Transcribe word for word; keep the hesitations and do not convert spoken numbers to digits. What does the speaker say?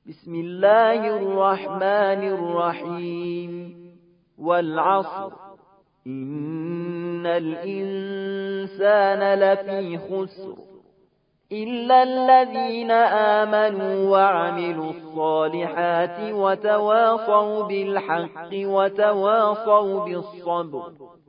بسم الله الرحمن الرحيم والعصر إن الإنسان لفي خسر إلا الذين آمنوا وعملوا الصالحات وتواصوا بالحق وتواصوا بالصبر